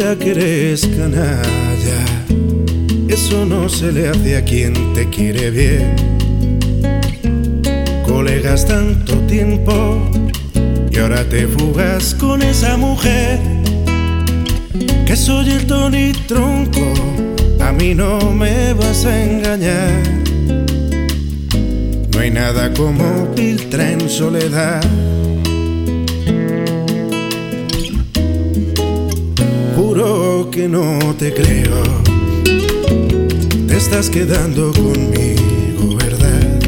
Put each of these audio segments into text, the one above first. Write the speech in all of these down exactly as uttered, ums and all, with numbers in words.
Mira que eres canalla, eso no se le hace a quien te quiere bien. Colegas tanto tiempo y ahora te fugas con esa mujer. Que soy el Tony Tronco, a mí no me vas a engañar. No hay nada como Piltra en soledad. Juro que no te creo, te estás quedando conmigo, ¿verdad?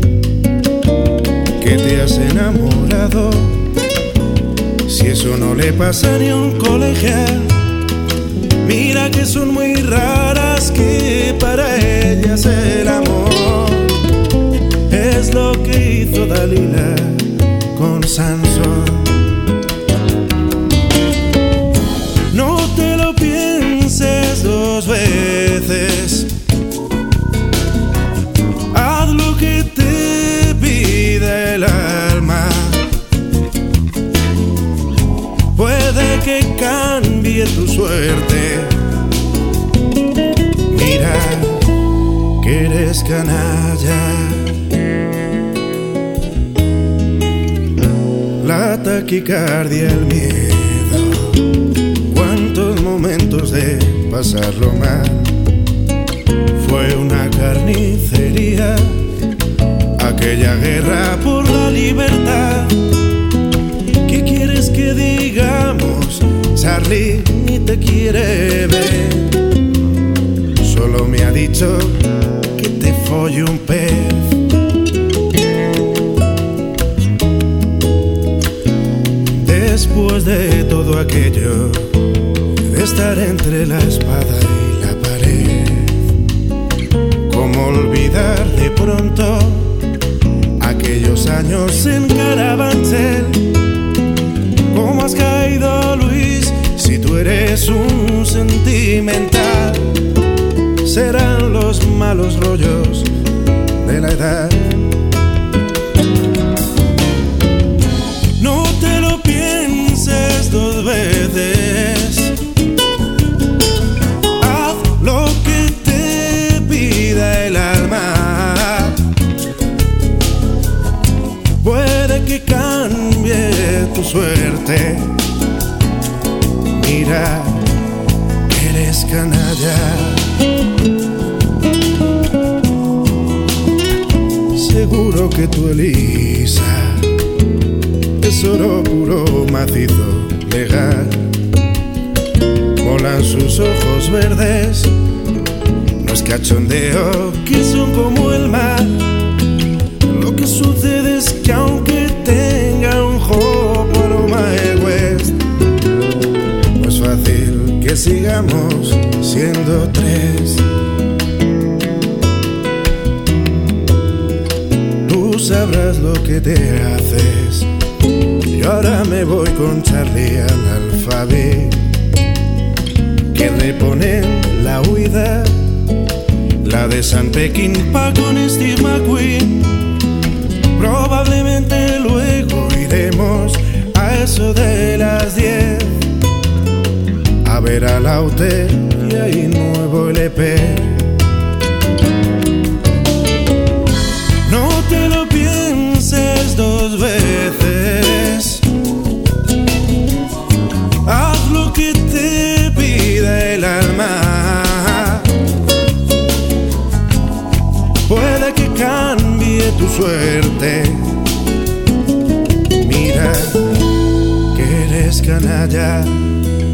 Que te has enamorado, si eso no le pasa ni a un colegial. Mira que son muy raras, que para ellas el amor es lo que hizo Dalila con Sansón. No te lo pienses dos veces, haz lo que te pida el alma. Puede que cambie tu suerte. Mira que eres canalla. La taquicardia, el miedo, cuántos momentos de pasarlo mal. Fue una carnicería, aquella guerra por la libertad. ¿Qué quieres que digamos? Charlie ni te quiere ver, solo me ha dicho que te folle un pez. Después de todo aquello, de estar entre la espada y la pared, ¿cómo olvidar de pronto aquellos años en Carabanchel? ¿Cómo has caído, Luis, si tú eres un sentimental? Serán los malos rollos de la edad. No te lo pienses dos veces, haz lo que te pida el alma. Puede que cambie tu suerte. Mira que eres canalla. Seguro que tu Elisa es oro puro, macizo, legal. Molan sus ojos verdes, no es cachondeo, que son como el mar. Lo que sucede es que aunque tenga un jopo aroma de West, no es fácil que sigamos siendo tres. Tú sabrás lo que te haces. Y ahora me voy con Charlie al Alphabet, que reponen la huida, la de San Peckinpah con Steve McQueen. Probablemente luego iremos a eso de las diez a ver a Laute y ahí nuevo L P. No te lo pienses dos veces, haz lo que te pida el alma. Puede que cambie tu suerte. Mira que eres canalla.